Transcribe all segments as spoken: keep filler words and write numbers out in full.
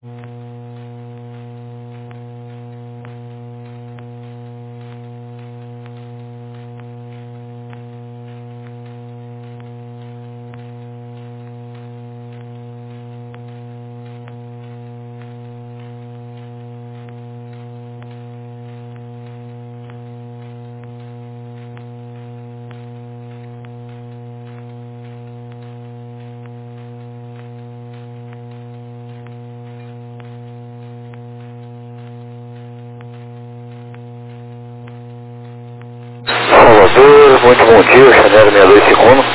Salvador, muito bom dia, Chanel seis dois cinco um.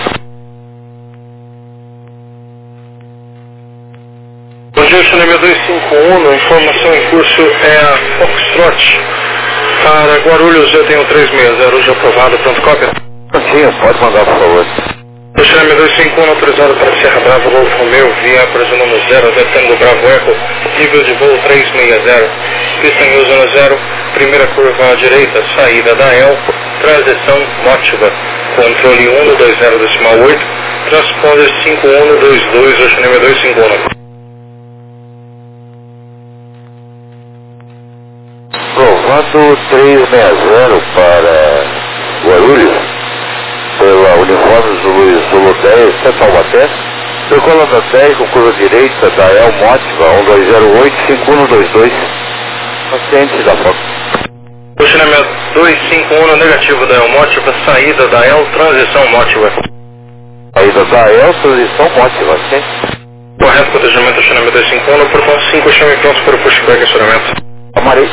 Bom dia, Chanel seis dois cinco um, informação em curso é a Foxtrot. Para Guarulhos eu tenho trezentos e sessenta, hoje aprovado, pronto, cópia? Sim, pode mandar, por favor. Chanel seis dois cinco um, autorizado para Serra Bravo, Golfo Romeu, via presumo zero, Tango Bravo Eco, nível de voo trezentos e sessenta, pista em zona zero, primeira curva à direita, saída da E L, transição Mótiva, controle um dois zero decimal oito, transponder cinco um dois dois, Chanel seis dois cinco um. Provado trezentos e sessenta para Guarulhos, pela uniforme Zulu, Zulu dez, até Taubaté, circulando dez com curva direita da El Mótiva, um dois zero oito cinco um dois dois, paciente da foto. Funcionamento dois cinco um negativo da El Mótiva, saída da El, transição Mótiva. Saída da El, transição Mótiva, sim? Correto, protegimento, funcionamento dois cinco um, portão cinco, chame pronto para o pushback, acionamento. Amarei.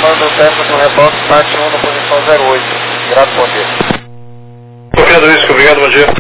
comando Delta do reboque, parte um na posição zero oito. Grato, bom dia. Copiado isso, obrigado, bom dia.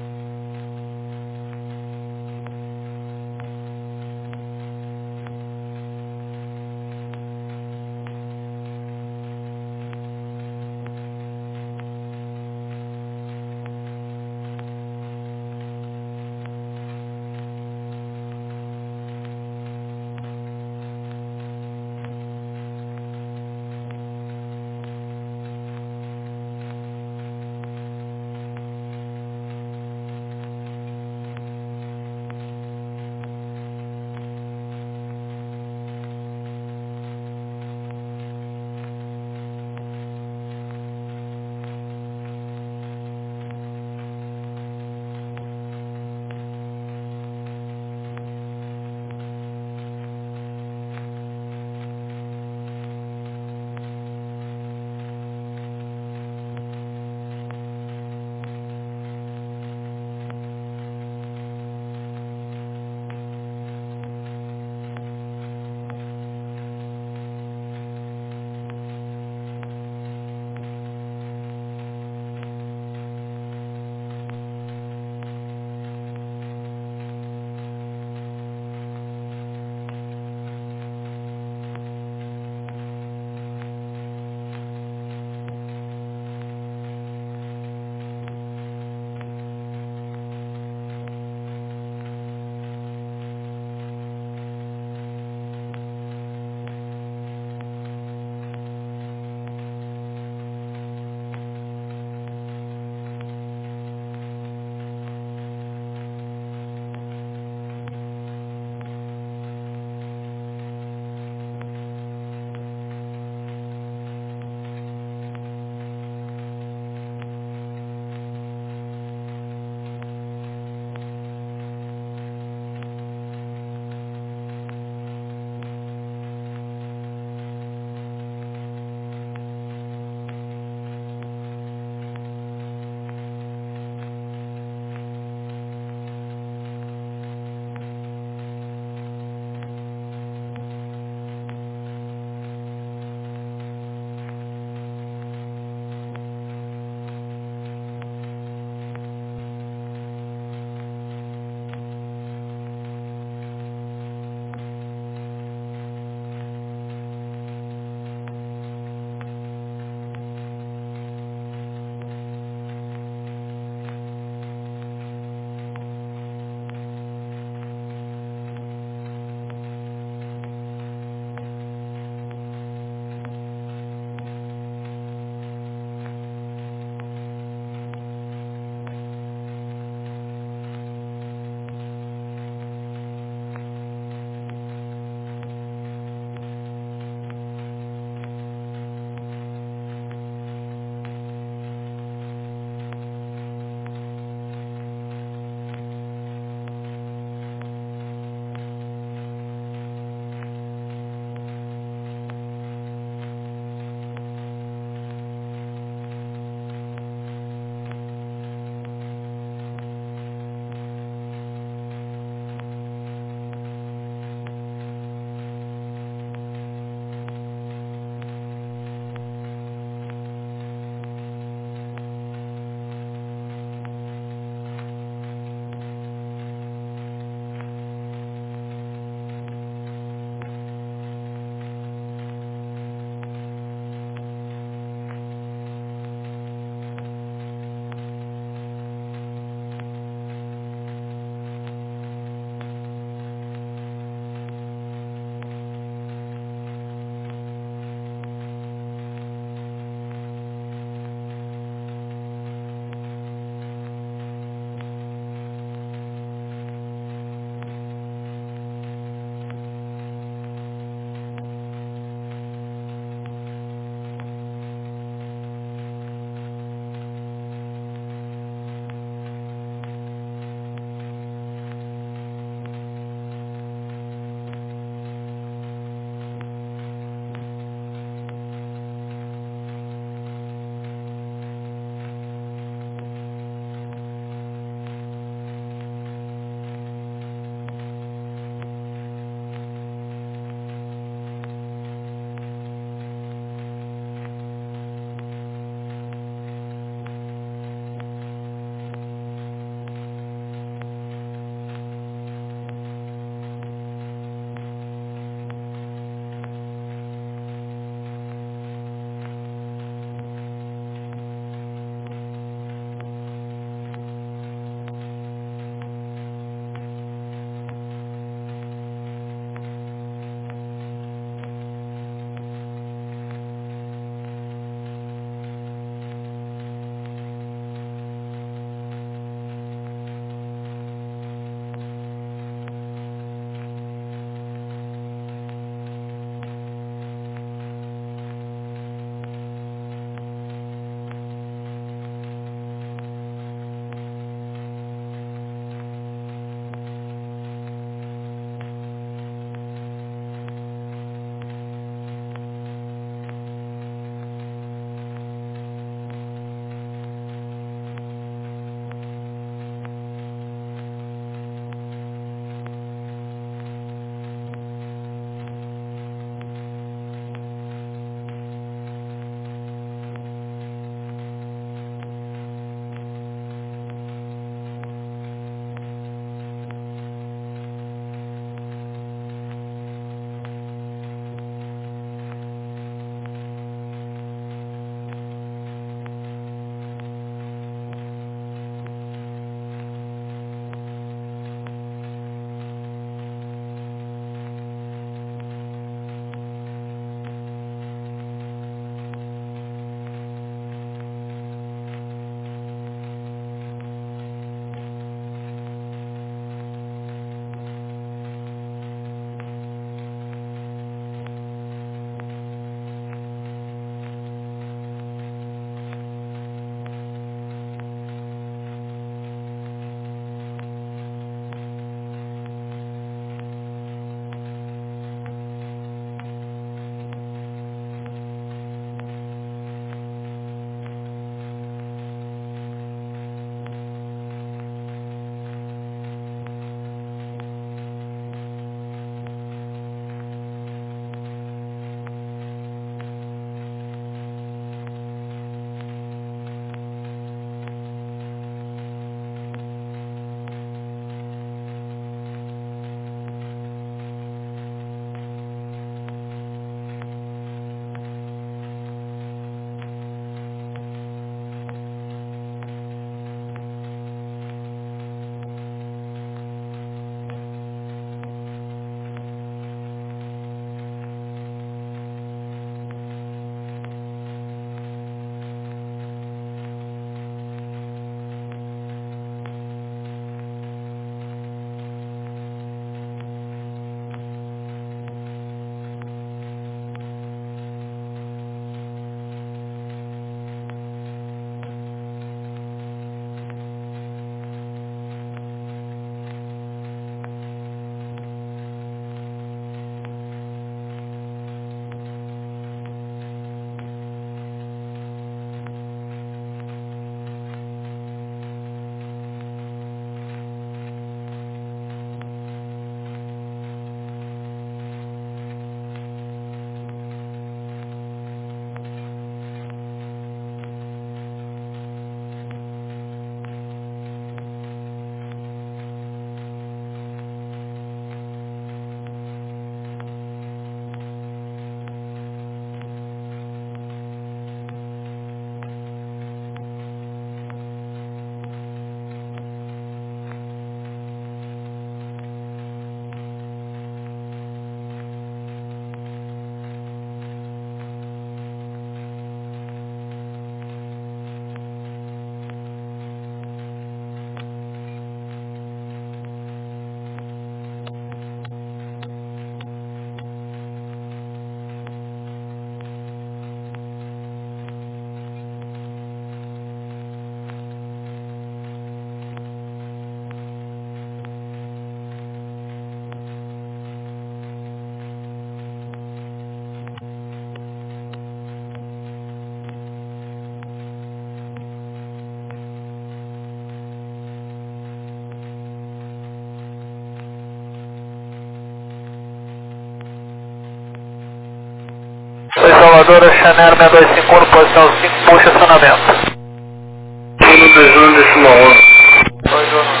Salvador Chanel seis dois cinco um, posição cinco, puxa acionamento. um dois um decimal um. dois um.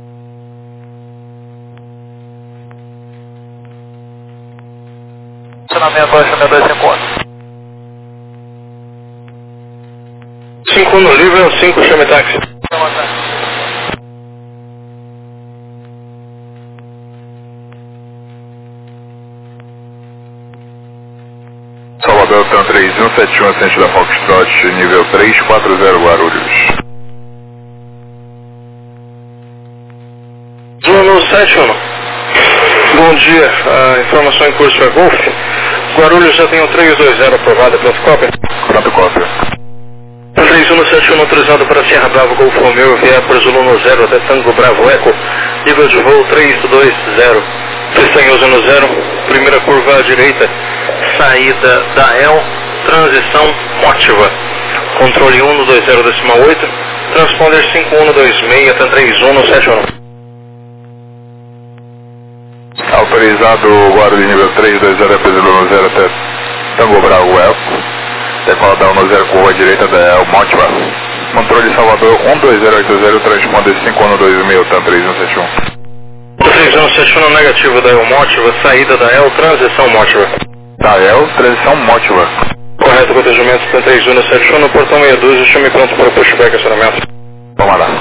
Acionamento seis dois cinco um. cinco no livre, cinco chame táxi. Salvador, Tan três um sete um, ascente da Foxtrot, nível três quatro zero, Guarulhos. Juno sete um. Bom dia, a informação em curso é Golf. Guarulhos já tem o três dois zero aprovado, pronto cópia. Pronto, cópia. três um sete um autorizado para Sierra Bravo Golf Romeo, vier por Zulu zero até Tango Bravo Eco, nível de voo três dois zero. Pestanhoso no zero, primeira curva à direita, saída da E L, transição Mótiva. Controle um no dois zero decimal oito, transponder cinco um no dois seis até três um no sete um. Autorizado Guarulhos, nível três dois zero, Zulu zero até Tango Bravo Eco, decola da um zero, curva à direita da E L, Mótiva. Controle Salvador um dois zero oito zero, transponder cinco um no dois seis, Tan três um sete um. três um sete um negativo da E L Mótiva, saída da E L, transição Mótiva. Da E L, transição Mótiva. Correto, cotejamento Tan três um sete um no portão meia dúzia, chame pronto para o pushback acionamento. Vamos lá.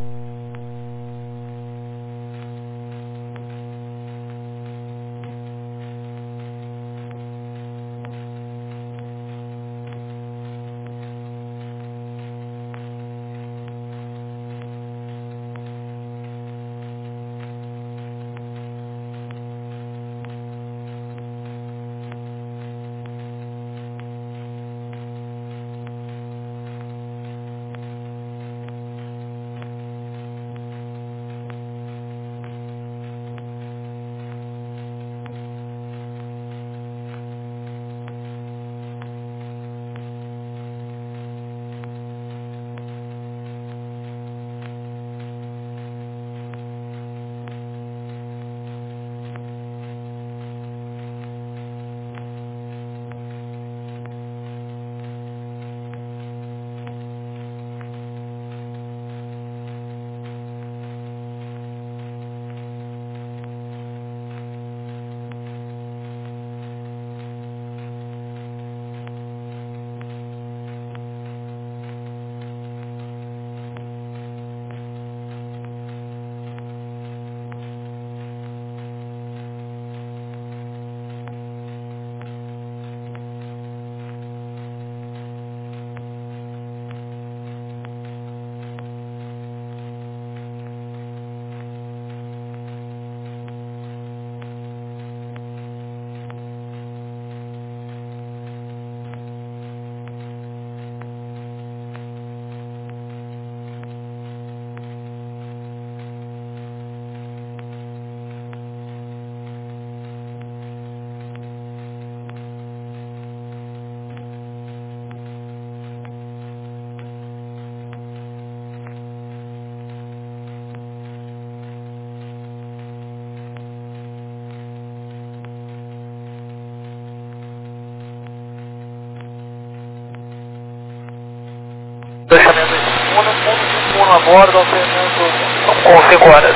a bordo, alternando com cinco horas.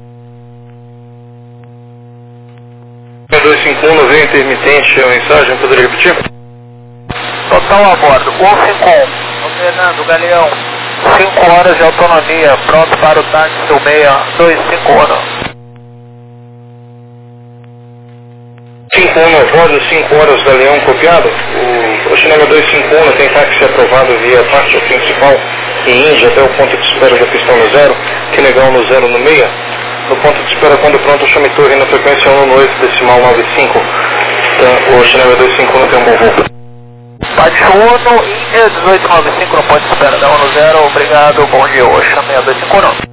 dois cinco um, vem intermitente, a mensagem, poderia repetir? Total a bordo, um cinco um, alternando, Galeão, cinco horas de autonomia, pronto para o táxi seis dois cinco um. cinco um a bordo, cinco horas da Leão copiado. O, o Cinema dois cinco um tem táxi aprovado via táxi principal em Índia até o ponto de espera da pistão no zero, que legal no zero no meia. No ponto de espera, quando pronto, chame torre na frequência um no oito decimal nove cinco. Então, o Cinema dois cinco um tem um bom voo. Baixo Uno, Índia dezoito nove cinco no ponto de espera da um no zero, obrigado, bom dia, Oxa seis dois cinco um.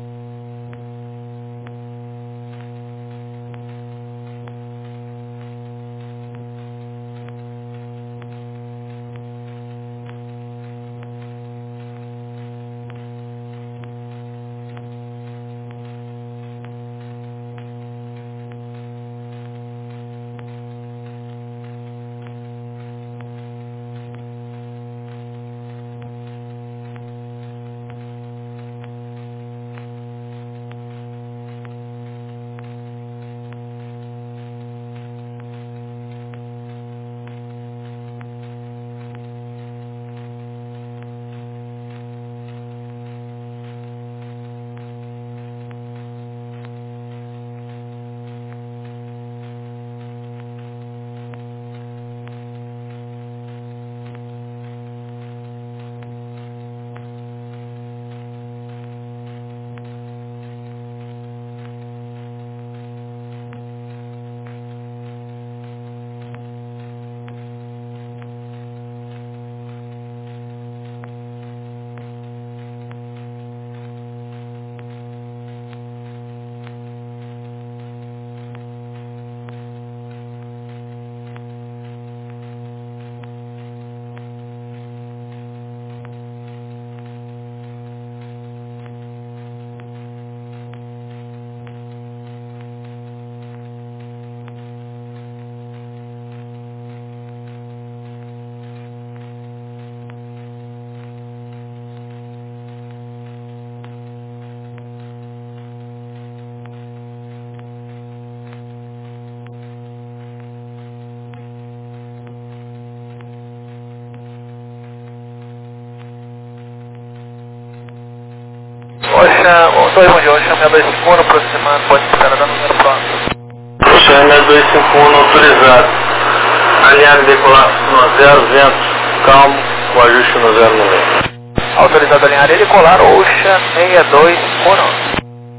Ocean, dois um de Ocean, seis dois cinco um aproximando, pode esperar dar número próximo. Ocean seis dois cinco um autorizado. Alinhado decolar no zero, vento, calmo, com ajuste no zero no meio. Autorizado a alinhar e decolar, Ocean seis dois cinco um.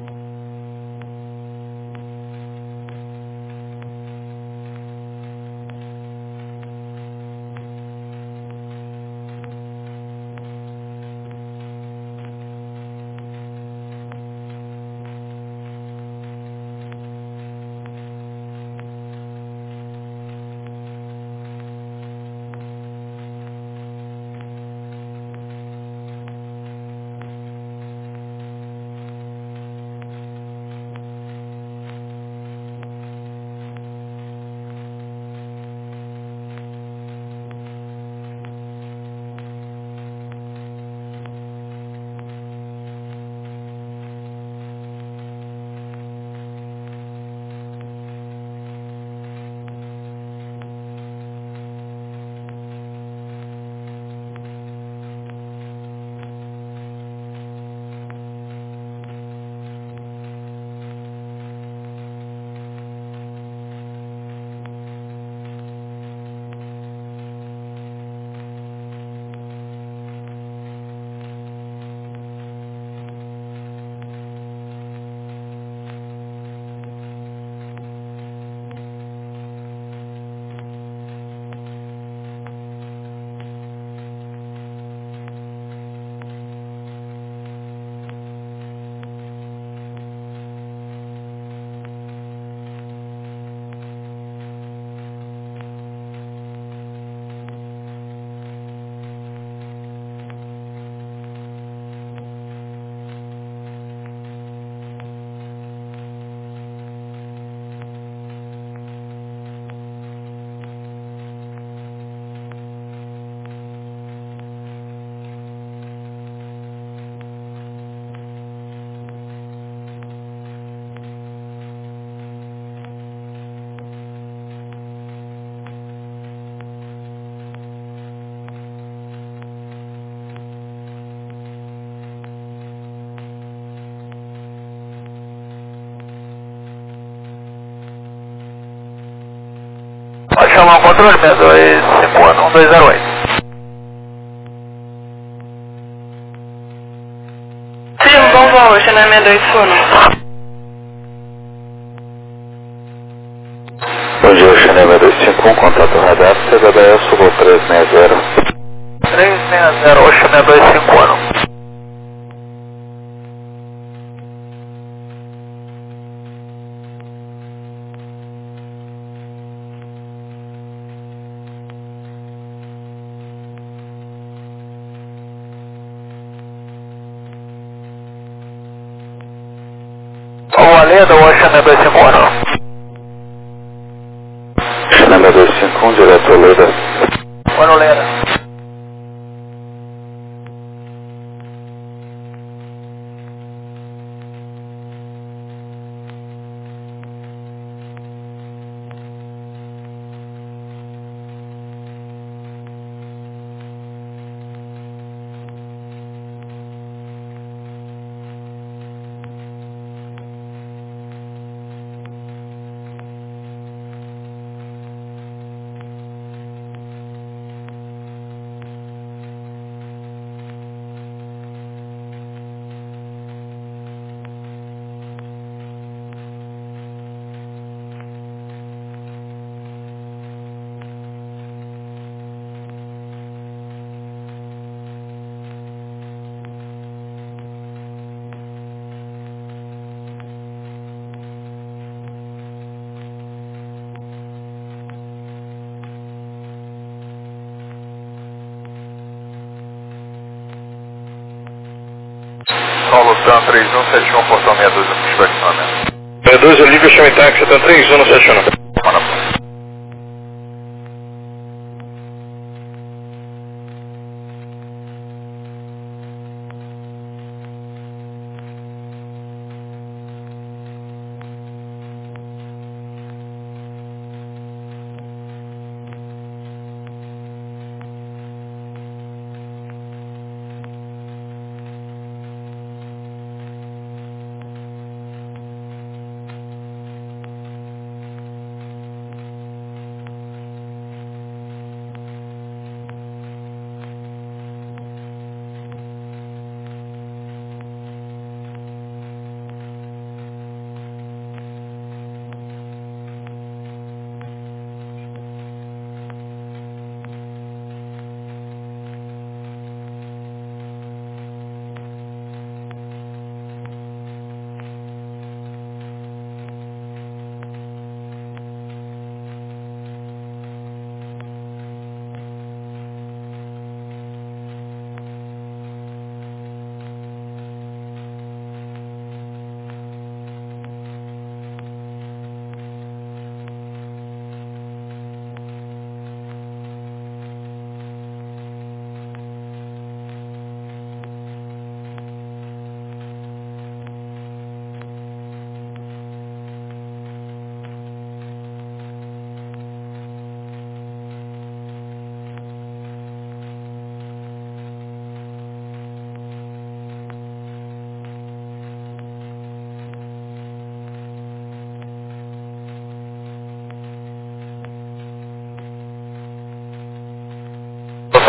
Pode chamar o controle, seis dois cinco um um dois zero oito. Sim, bom voo, Ocean seis dois cinco um. Bom dia, Ocean seis dois cinco um, contato radar, C Z D S, voo três seis zero. três seis zero, Ocean seis dois cinco um. O Aleda, Ocean seis dois cinco um. Ocean seis dois cinco um, direto Aleda. Ora, Aleda. Paulo Sam três um sete um, portão seis dois, aproximadamente. seis dois, Olivia, chame táxi, Tan três um sete um. Maravilha.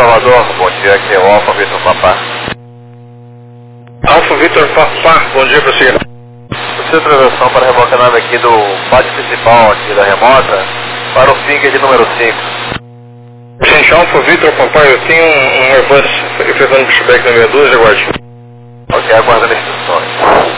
Salvador, bom dia, aqui é o Alfa Vitor Papá. Alfa Vitor Papá, bom dia para você. Você transação para rebocar a nave aqui do pátio principal aqui da remota para o Finger de número cinco. Gente, Alfa Vitor Papá, eu tenho um, um Airbus efetuando pushback na meia dúzia, aguarde. Ok, aguardando instruções.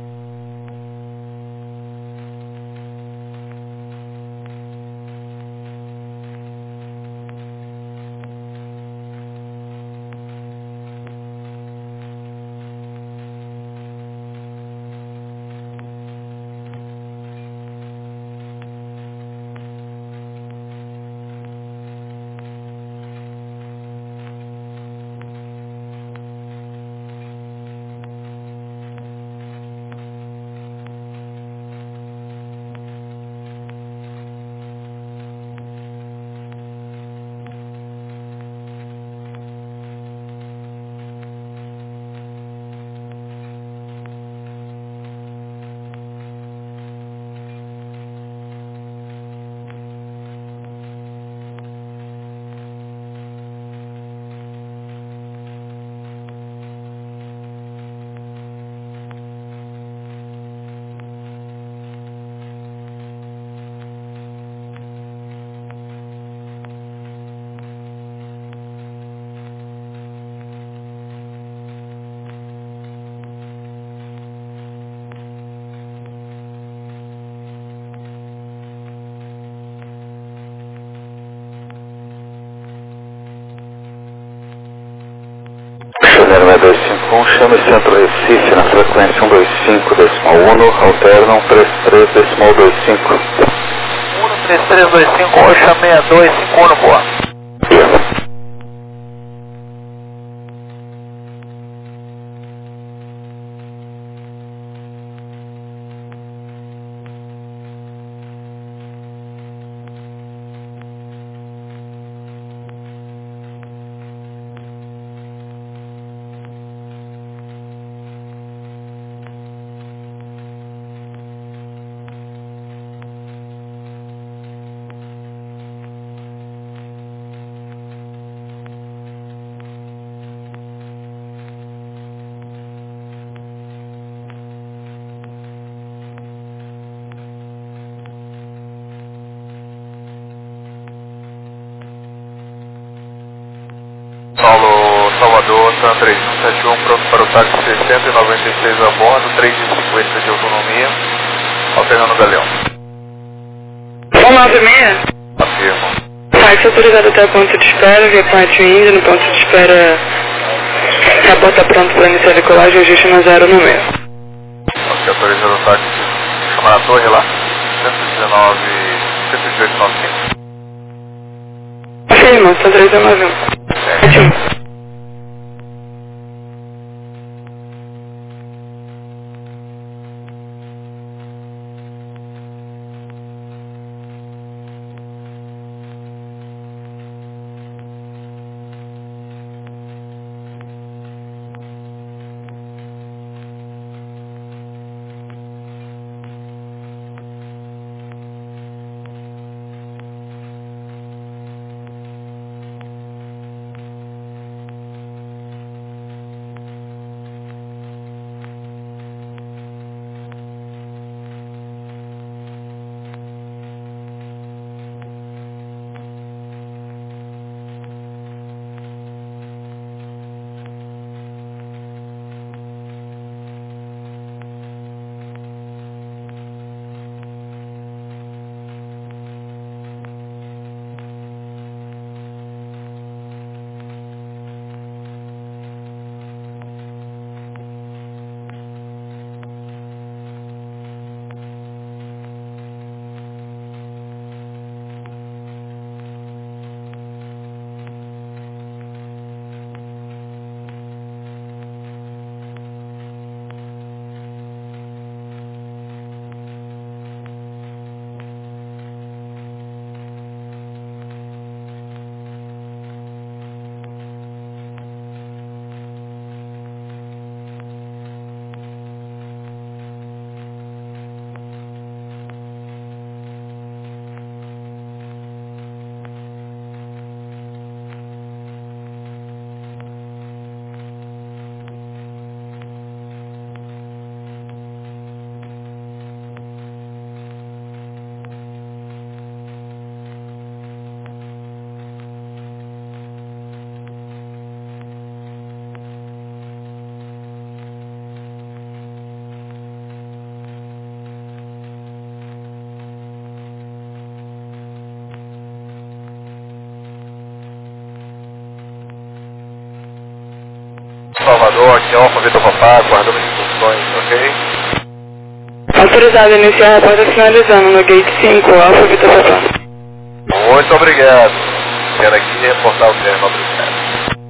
Chanel dois cinco um, chame Centro Recife na frequência um dois cinco decimal um, alternam três três decimal dois cinco. um três três dois cinco, Oxa seis dois cinco um, boa. Paulo, Salvador, San três um sete um, pronto para o táxi seiscentos e noventa e seis a bordo, três e cinquenta de autonomia, alternando o Galeão. um nove seis. Afirmo. Táxi autorizado até o ponto de espera, via parte Índia, no ponto de espera, a bota pronto para iniciar a decolagem, ajuste na zero no meio. Ok, autorizado o táxi, chamar a torre lá, cento e dezenove, cento e dezoito noventa e cinco. Afirmo, San três um nove um. É. Estou aqui, Alfa Vitor Papá, guardando instruções, ok? Autorizado a iniciar a porta finalizando no gate cinco, Alfa Vitor Papá. Muito obrigado. Quero aqui reportar o termo, obrigado.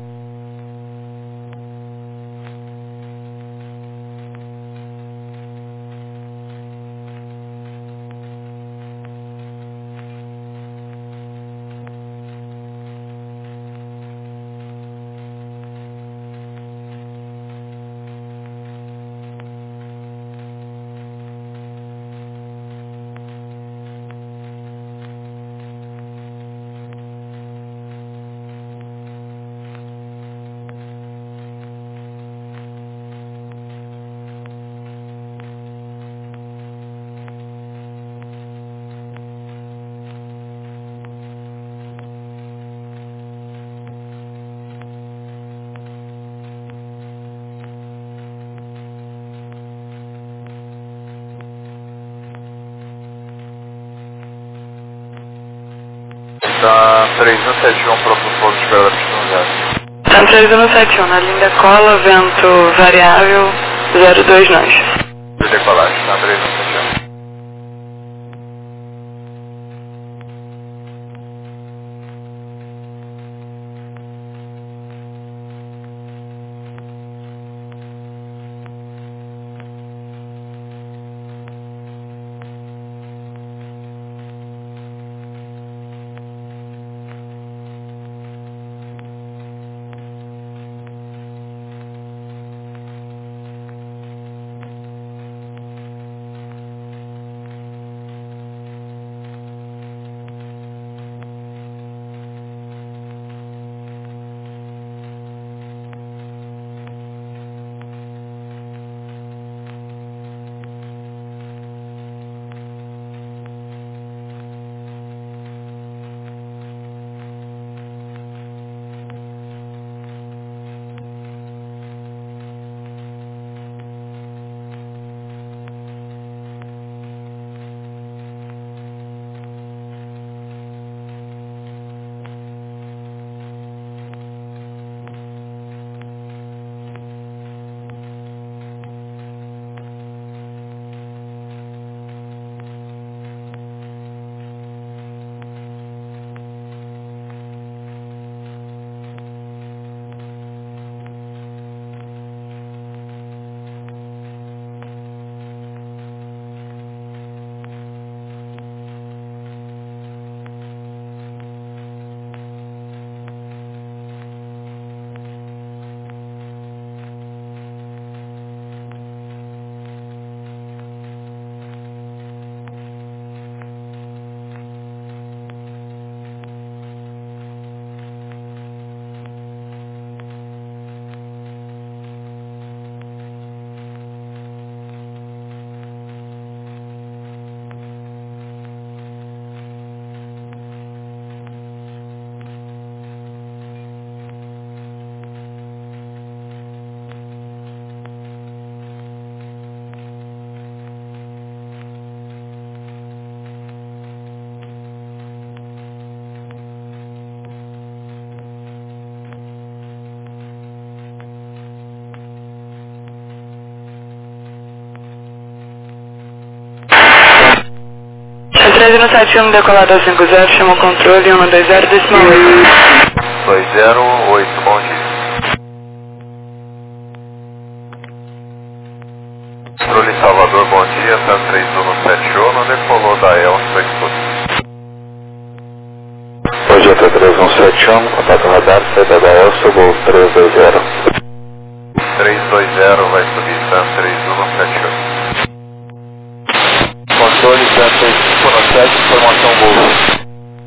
Tá três um sete um, próximo pouso de espera da pista no zero. Tá três um sete um, na linha cola, vento variável, zero dois nós. De decolagem, tá três um sete um. três um sete um, decolado cinco zero, chama o controle um dois zero, decimal oito. dois zero oito, bom dia. Controle Salvador, bom dia, tá três um sete um, não decolou da Elsa aqui. Bom dia, T três um sete um, contato radar, saída da Elsa, voo três dois zero. três dois zero vai subir, tá três um sete um. Controle três cinco um sete, informação voo.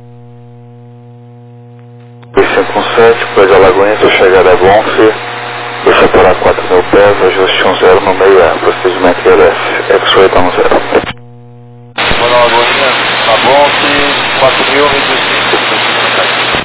três cinco sete, Coisa Lagoinha, sua chegada a Bonfe, do setor a quatro mil pés, ajuste um zero no meio A, procedimento I L S, X-Ray down zero. Coisa Lagoinha, a Bonfe, quatro mil, cinco.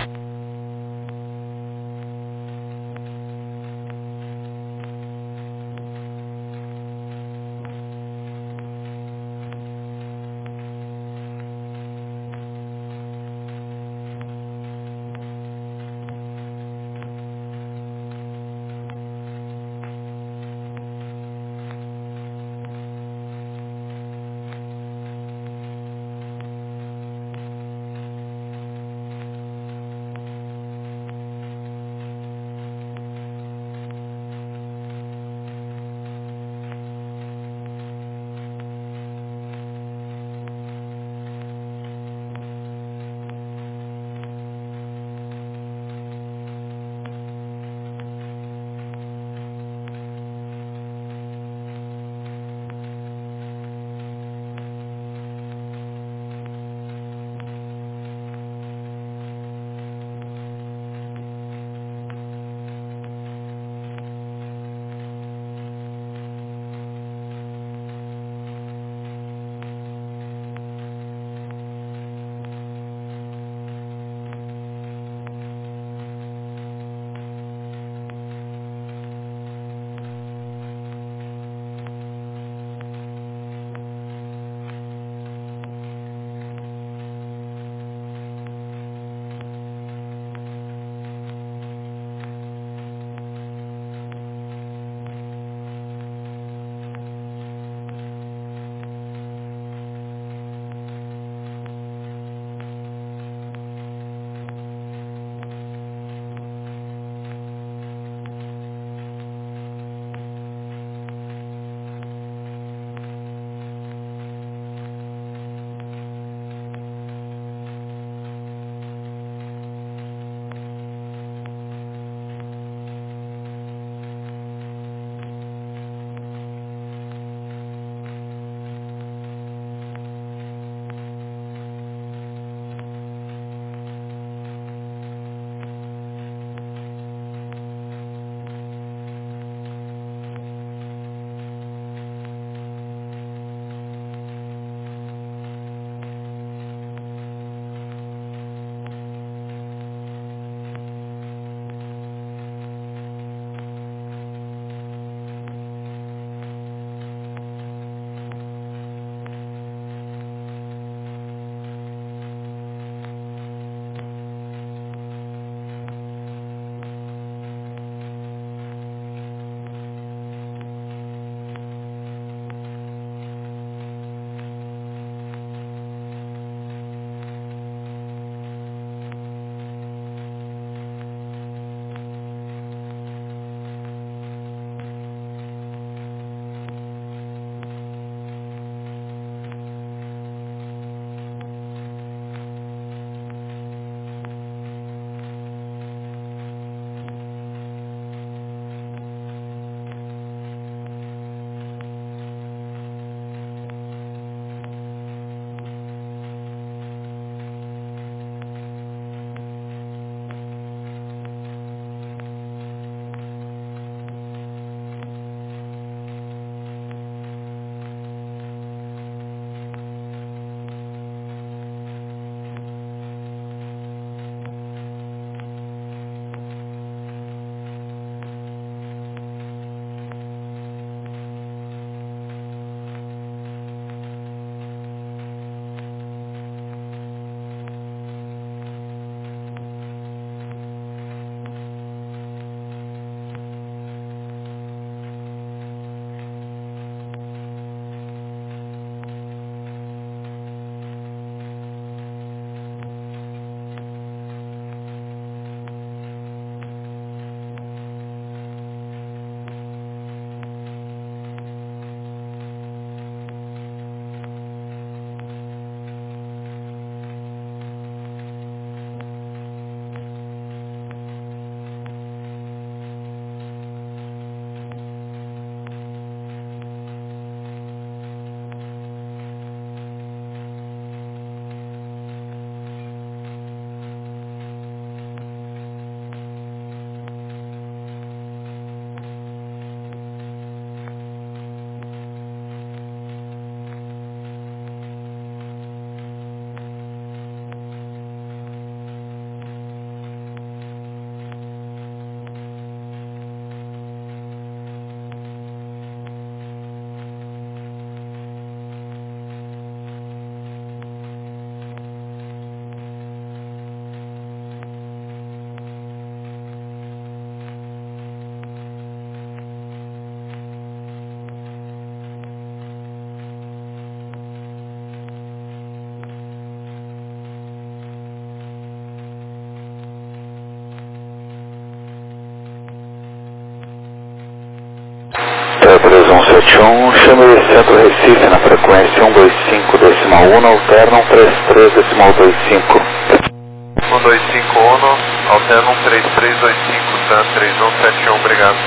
sete um, chame de Centro Recife na frequência um dois cinco decimal um, alterna um três três decimal dois cinco. um dois cinco um, alterna um três três dois cinco, Sam três um sete um, obrigado.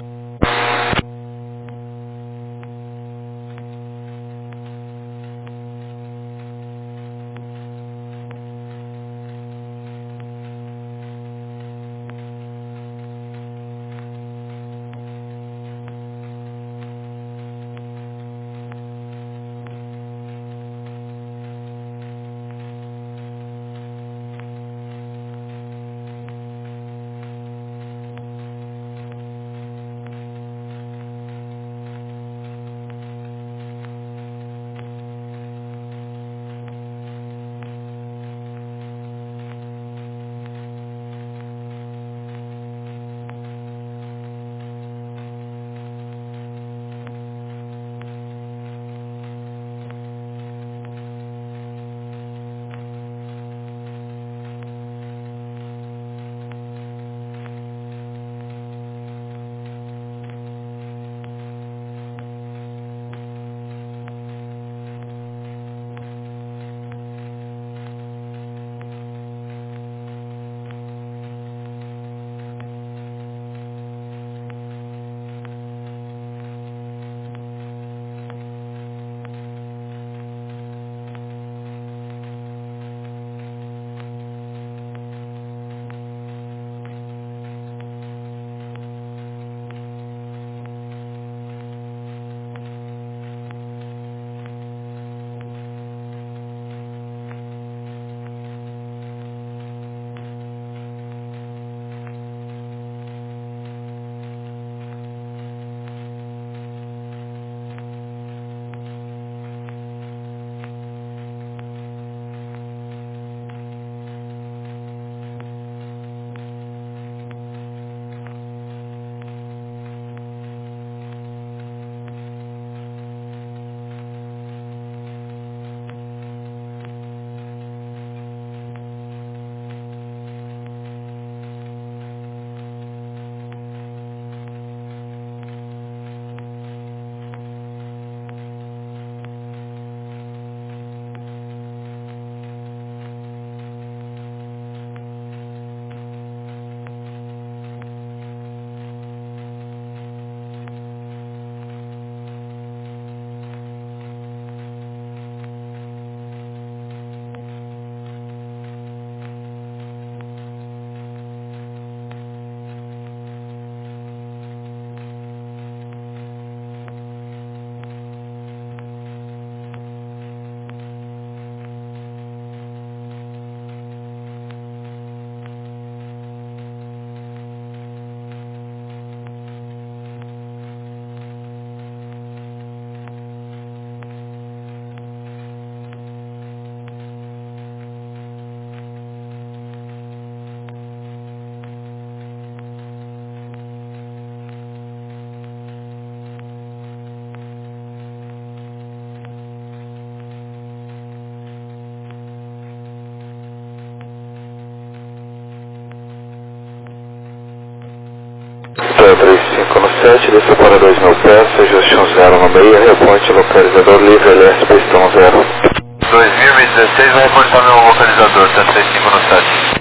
três cinco no sete, desça para dois mil pés, ajuste um zero no meio, reponte localizador livre, L S pistão zero. dois mil e dezesseis, vai reportar meu localizador, tá três cinco no sete.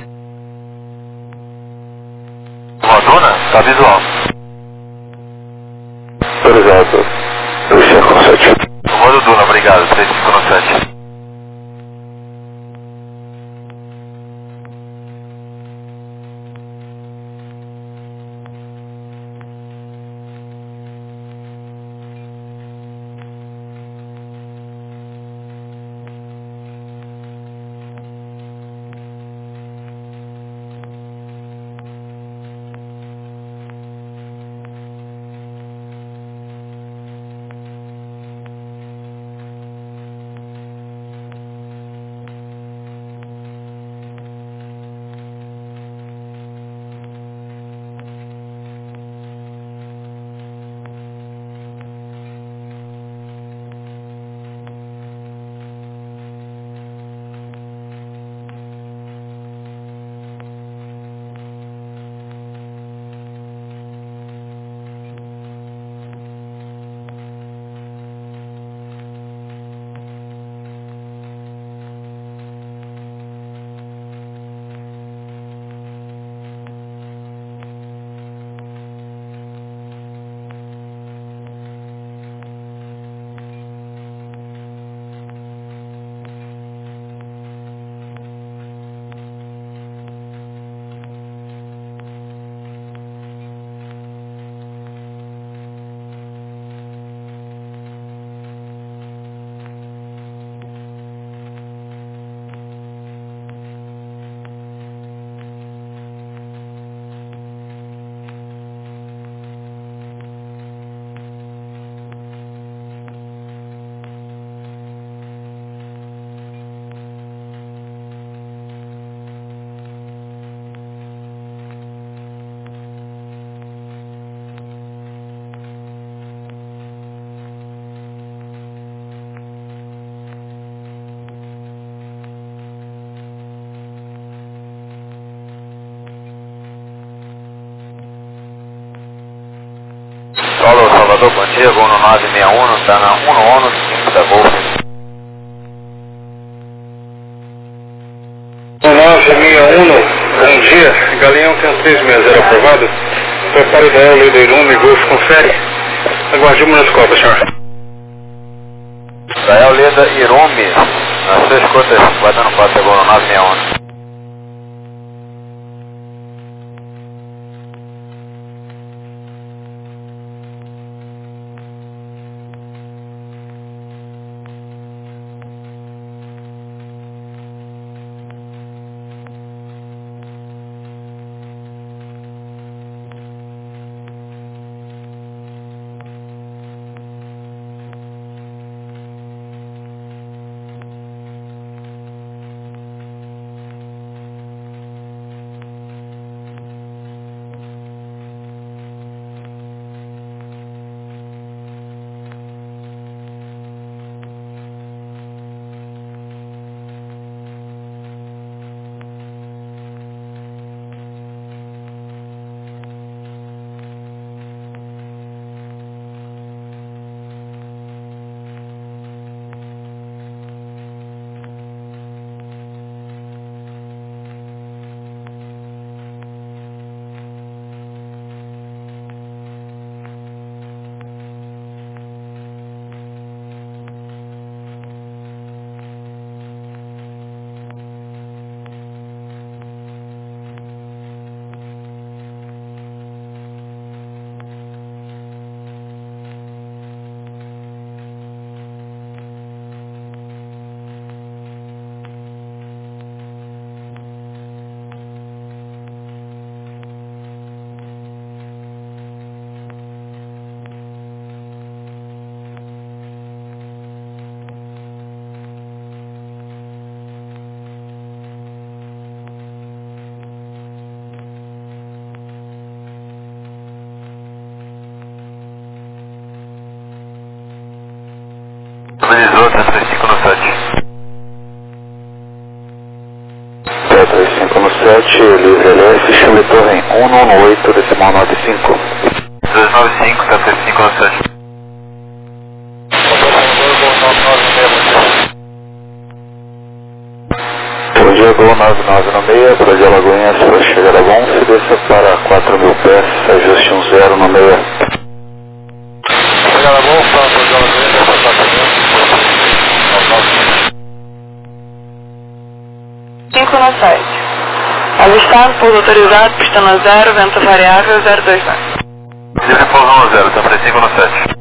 Roduna? Tá visual. Autorizado, três cinco no sete. Rodo Duna, obrigado, três cinco no sete. Salvador, bom dia, Gol no nove seis um, está na um no cinco da Golf. nove seis um, bom dia, Galeão tem três seis zero aprovado. Prepare da L do Irume, Golf confere. Aguarde uma nas copas, senhor. Israel Leda Irume, nas suas cotas, guardando quatro, Gol no nove seis um. Estabilizou, três três cinco no sete. três três cinco no sete, livre L F, Chile Torre um nove oito, decimal nove cinco. dois nove cinco, três três cinco no sete. Bom dia, Gol nove nove no meio, para de Alagoinhas, para chegar a bom, se desça para quatro mil pés, ajuste um zero no meio. Chegar a bom, para de Alagoinhas, para quatro mil. cinco no sete. Avistado, pouso autorizado, pistão a zero, vento variável, zero dois nove. Livre pouso um zero, três três cinco no sete.